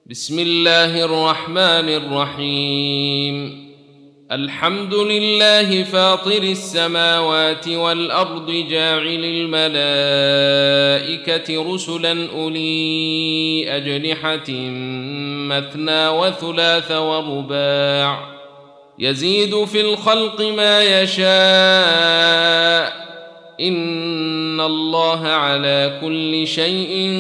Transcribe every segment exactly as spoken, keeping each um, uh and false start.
بسم الله الرحمن الرحيم. الحمد لله فاطر السماوات والأرض جاعل الملائكة رسلا أولي أجنحة مثنى وثلاث ورباع يزيد في الخلق ما يشاء إن الله على كل شيء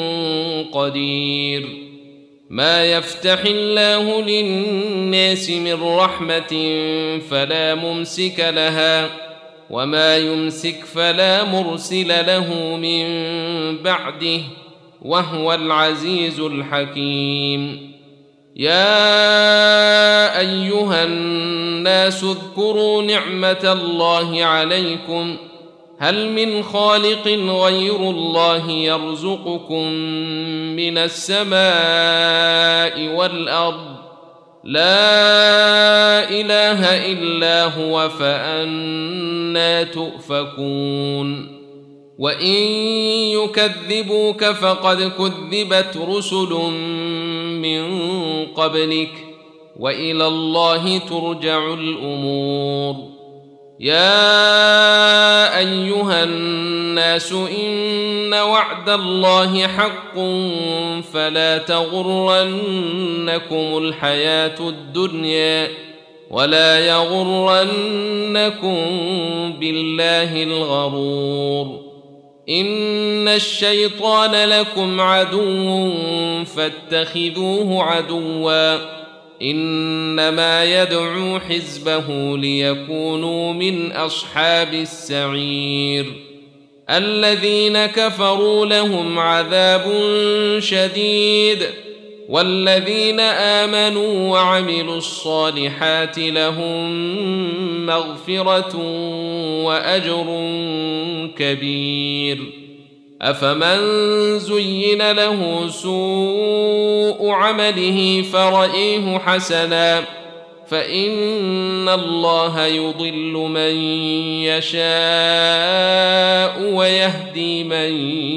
قدير. ما يفتح الله للناس من رحمة فلا ممسك لها وما يمسك فلا مرسل له من بعده وهو العزيز الحكيم. يا أيها الناس اذكروا نعمة الله عليكم هل من خالق غير الله يرزقكم من السماء والأرض لا إله إلا هو فأنى تؤفكون. وإن يكذبوك فقد كذبت رسل من قبلك وإلى الله ترجع الأمور. يا أيها الناس إن وعد الله حق فلا تغرنكم الحياة الدنيا ولا يغرنكم بالله الغرور. إن الشيطان لكم عدو فاتخذوه عدوا إنما يدعو حزبه ليكونوا من أصحاب السعير. الذين كفروا لهم عذاب شديد والذين آمنوا وعملوا الصالحات لهم مغفرة وأجر كبير. أفمن زين له سوء عمله فرأيه حسنا فإن الله يضل من يشاء ويهدي من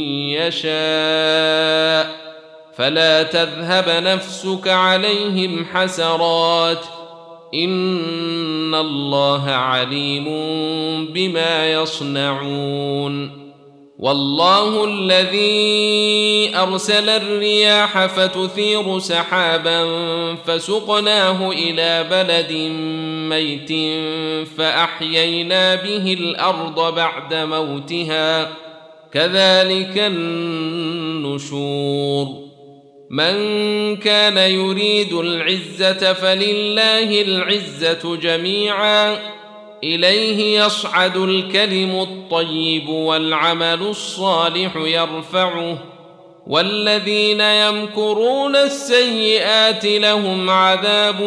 يشاء فلا تذهب نفسك عليهم حسرات إن الله عليم بما يصنعون. والله الذي أرسل الرياح فتثير سحابا فسقناه إلى بلد ميت فأحيينا به الأرض بعد موتها كذلك النشور. من كان يريد العزة فلله العزة جميعا إليه يصعد الكلم الطيب والعمل الصالح يرفعه والذين يمكرون السيئات لهم عذاب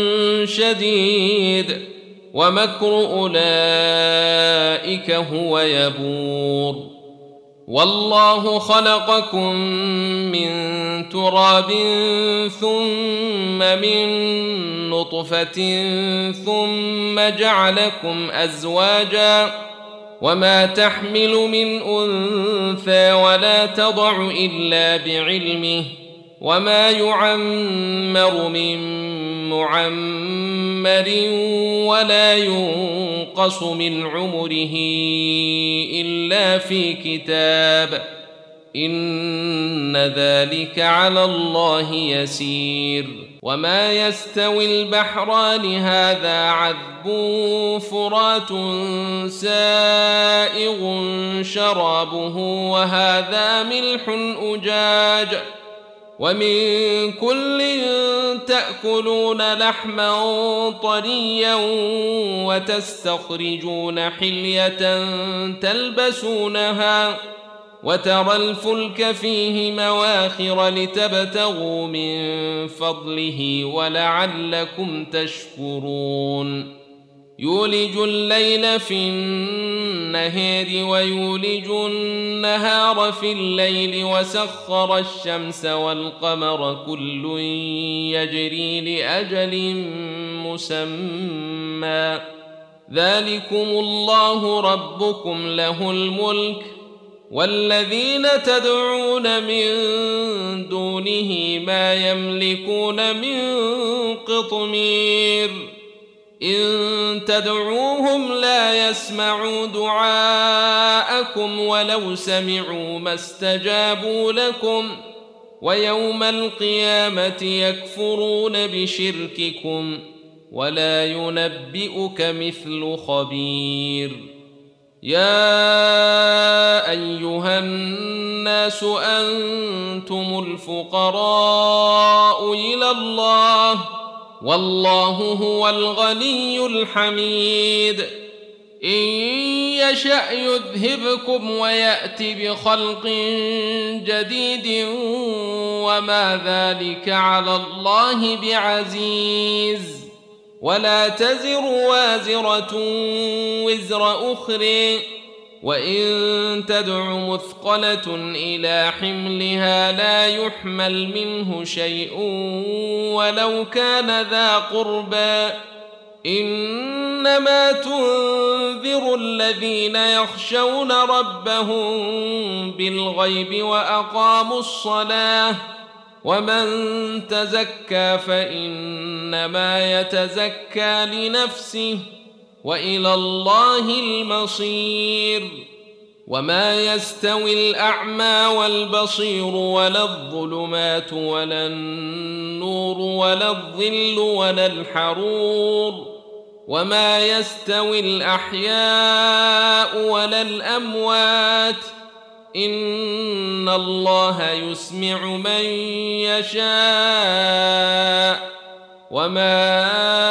شديد ومكر أولئك هو يبور. والله خلقكم من تراب ثم من نطفة ثم جعلكم أزواجا وما تحمل من أنثى ولا تضع إلا بعلمه وما يعمر من معمر ولا ينقص من عمره إلا في كتاب إن ذلك على الله يسير. وما يستوي البحران هذا عذب فرات سائغ شرابه وهذا ملح أجاج ومن كل تأكلون لحما طريا وتستخرجون حلية تلبسونها وترى الفلك فيه مواخر لتبتغوا من فضله ولعلكم تشكرون. يولج الليل في النهار ويولج النهار في الليل وسخر الشمس والقمر كل يجري لأجل مسمى ذلكم الله ربكم له الملك والذين تدعون من دونه ما يملكون من قطمير إن تدعوهم لا يسمعوا دعاءكم ولو سمعوا ما استجابوا لكم ويوم القيامة يكفرون بشرككم ولا ينبئك مثل خبير يا أيها الناس أنتم الفقراء إلى الله والله هو الغني الحميد إن يشأ يذهبكم ويأت بخلق جديد وما ذلك على الله بعزيز ولا تزر وازرة وزر أخرى وإن تدع مثقلة إلى حملها لا يحمل منه شيء ولو كان ذا قربى إنما تنذر الذين يخشون ربهم بالغيب وأقاموا الصلاة ومن تزكى فإنما يتزكى لنفسه وإلى الله المصير وما يستوي الأعمى والبصير ولا الظلمات ولا النور ولا الظل ولا الحرور وما يستوي الأحياء ولا الأموات إن الله يسمع من يشاء وما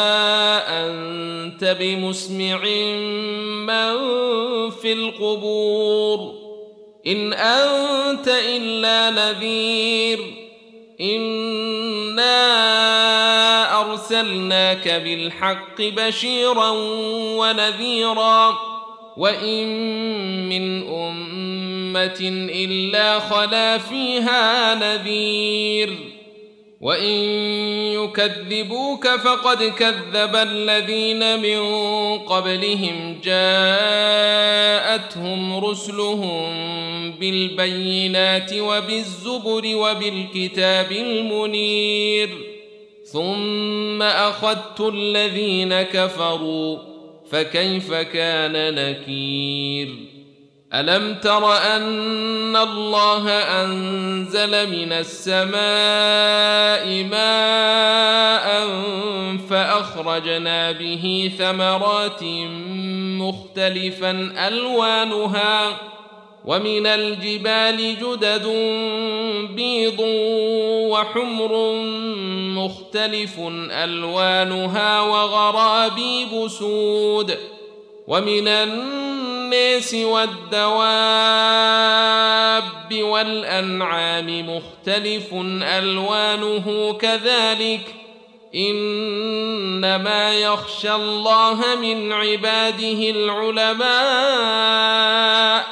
أنت بمسمع من في القبور إن أنت إلا نذير إنا أرسلناك بالحق بشيرا ونذيرا وإن من أمة إلا خلا فيها نذير وإن يكذبوك فقد كذب الذين من قبلهم جاءتهم رسلهم بالبينات وبالزبر وبالكتاب المنير ثم أخذت الذين كفروا فكيف كان نكير ألم تر أن الله أنزل من السماء ماء فأخرجنا به ثمرات مختلفا ألوانها ومن الجبال جدد بيض وحمر مختلف ألوانها وغرابيب سود ومن الناس والدواب والأنعام مختلف ألوانه كذلك إنما يخشى الله من عباده العلماء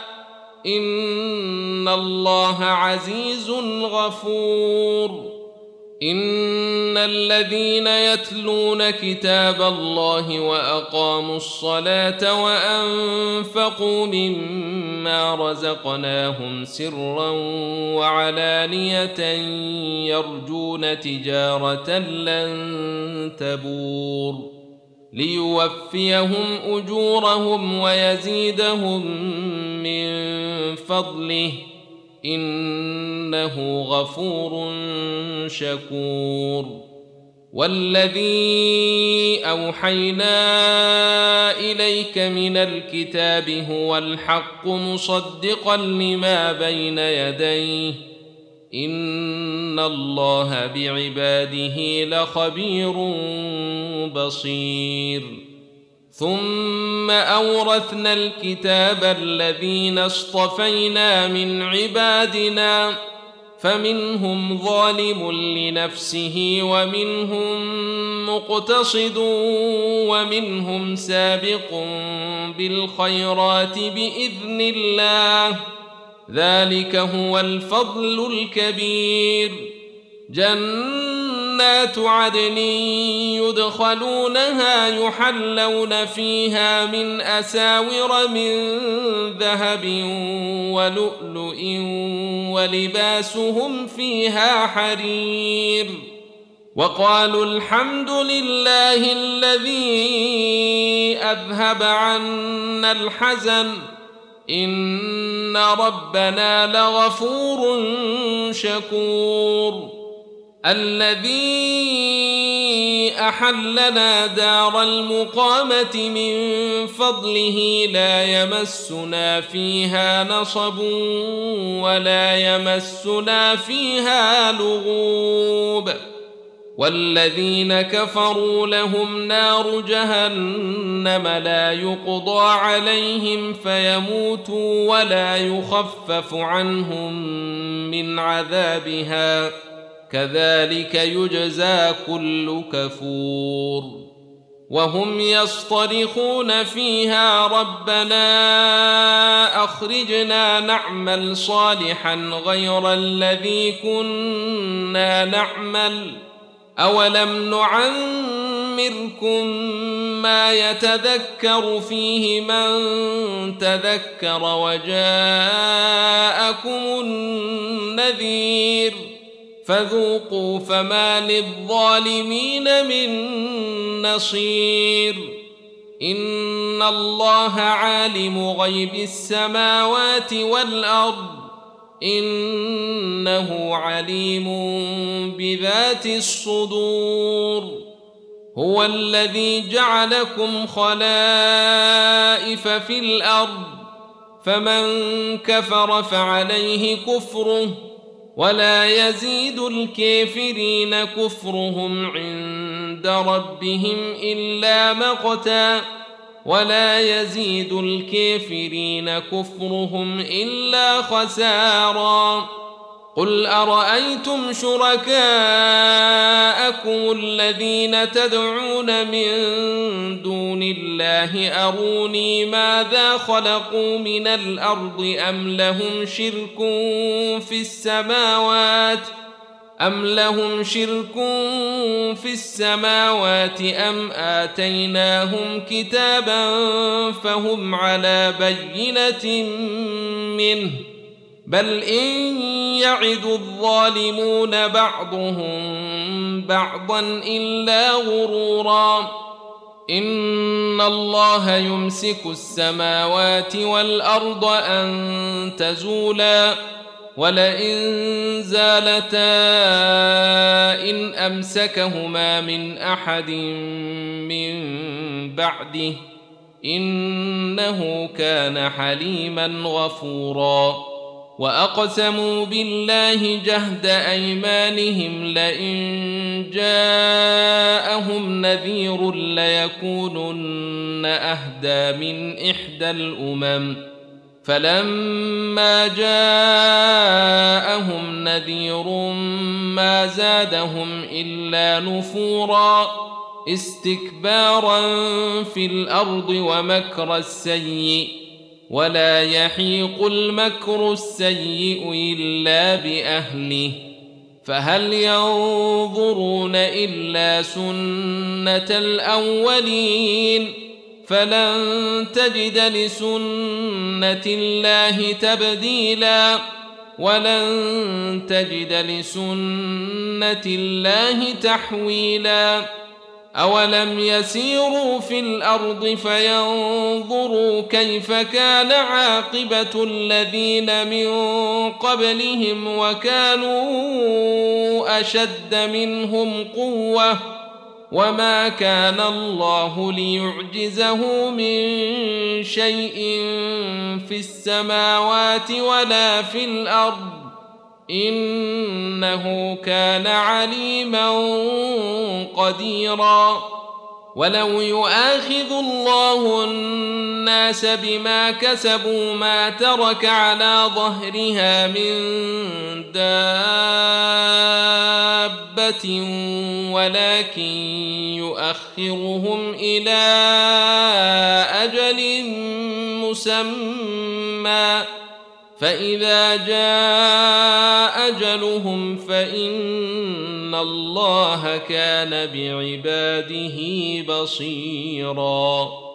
إن الله عزيز غفور إن الذين يتلون كتاب الله وأقاموا الصلاة وأنفقوا مما رزقناهم سرا وعلانية يرجون تجارة لن تبور ليوفيهم أجورهم ويزيدهم من فضله إنه غفور شكور والذي أوحينا إليك من الكتاب هو الحق مصدقا لما بين يديه إن الله بعباده لخبير بصير ثم أورثنا الكتاب الذين اصطفينا من عبادنا فمنهم ظالم لنفسه ومنهم مقتصد ومنهم سابق بالخيرات بإذن الله ذلك هو الفضل الكبير جنات جنات عدن يدخلونها يحلون فيها من أساور من ذهب ولؤلؤ ولباسهم فيها حرير وقالوا الحمد لله الذي أذهب عنا الحزن إن ربنا لغفور شكور الذي أحلنا دار المقامة من فضله لا يمسنا فيها نصب ولا يمسنا فيها لغوب والذين كفروا لهم نار جهنم لا يقضى عليهم فيموتوا ولا يخفف عنهم من عذابها كذلك يجزى كل كفور وهم يصطرخون فيها ربنا أخرجنا نعمل صالحا غير الذي كنا نعمل أولم نعمركم ما يتذكر فيه من تذكر وجاءكم النذير فذوقوا فما للظالمين من نصير إن الله عالم غيب السماوات والأرض إنه عليم بذات الصدور هو الذي جعلكم خلائف في الأرض فمن كفر فعليه كفره ولا يزيد الكافرين كفرهم عند ربهم إلا مقتا ولا يزيد الكافرين كفرهم إلا خسارا قل أرأيتم شركاءكم الذين تدعون من دون الله أروني ماذا خلقوا من الأرض أم لهم شرك في السماوات أم لهم شرك في السماوات أم آتيناهم كتابا فهم على بينة منه بل إن يعد الظالمون بعضهم بعضا إلا غرورا إن الله يمسك السماوات والأرض أن تزولا ولئن زالتا إن أمسكهما من أحد من بعده إنه كان حليما غفورا وأقسموا بالله جهد أيمانهم لئن جاءهم نذير ليكونن أهدى من إحدى الأمم فلما جاءهم نذير ما زادهم إلا نفورا استكبارا في الأرض ومكر السيء ولا يحيق المكر السيء إلا بأهله فهل ينظرون إلا سنة الأولين فلن تجد لسنة الله تبديلا ولن تجد لسنة الله تحويلا أولم يسيروا في الأرض فينظروا كيف كان عاقبة الذين من قبلهم وكانوا أشد منهم قوة وما كان الله ليعجزه من شيء في السماوات ولا في الأرض إنه كان عليما قديرا ولو يؤاخذ الله الناس بما كسبوا ما ترك على ظهرها من دابة ولكن يؤخرهم إلى أجل مسمى فإذا جاء أجلهم فإن إن الله كان بعباده بصيراً